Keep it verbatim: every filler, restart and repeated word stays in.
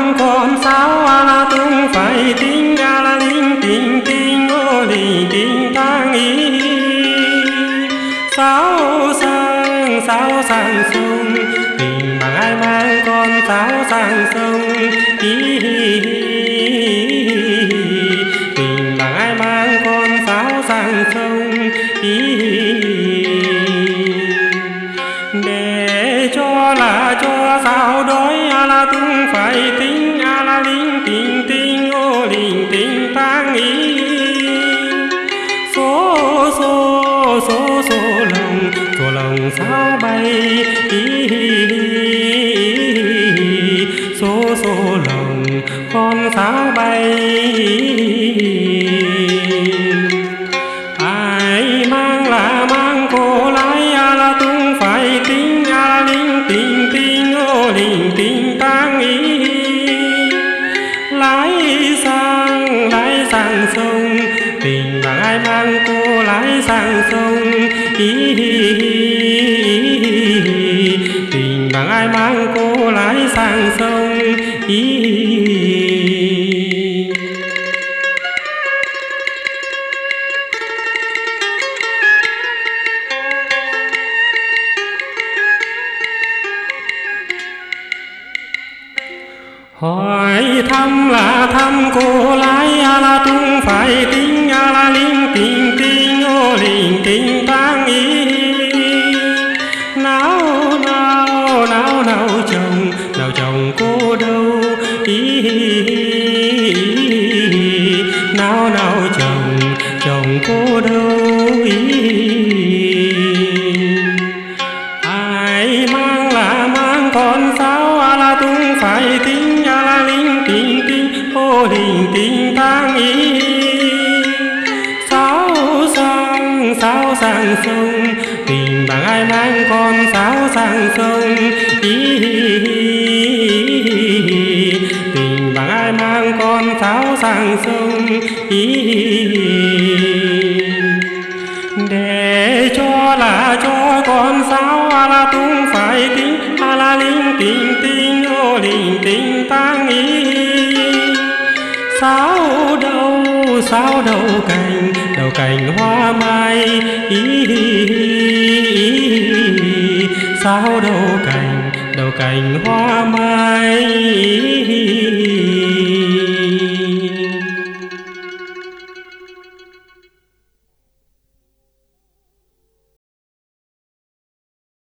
mang con sáo a la tung phải tính a la linh tình tình ô lì tình tang ý sáo sang sáo sang sông tình bằng ai mang con sáo sang sông ý tình bằng ai mang con sáo sang sông ý để cho là cho sao đói a la tung phải tính a la linh tình tình ô linh tình tang ý số số số số lòng số lòng sao bay ý số số lòng con sao bay ai mang là mang cô lái a la tung phải tính a la linh tình tình ô linh tình tang ý lái sang lái sang sông tình bằng ai mang cô lái sang sông ý tình bằng ai mang cô lái sang sông ý hỏi thăm là thăm cô lái a la tung phải tính a la linh tình tình ô linh tình tang ý nào nào nào nào chồng nào chồng cô đâu ý nào nào chồng chồng cô đâu ý ai mang là mang con sáo a la tung phải tính a la linh tình tình ô linh tình tang ý sáo sang sáo sang sông tình bằng ai mang con sáo sang sông ý tình bằng ai mang con sáo sang sông ý để cho là cho con sáo a la tung phải tính a la linh tình tình ô linh tình tang ý sáo đâu sáo đầu cành đầu cành hoa mai ý sáo đầu cành đầu cành hoa mai.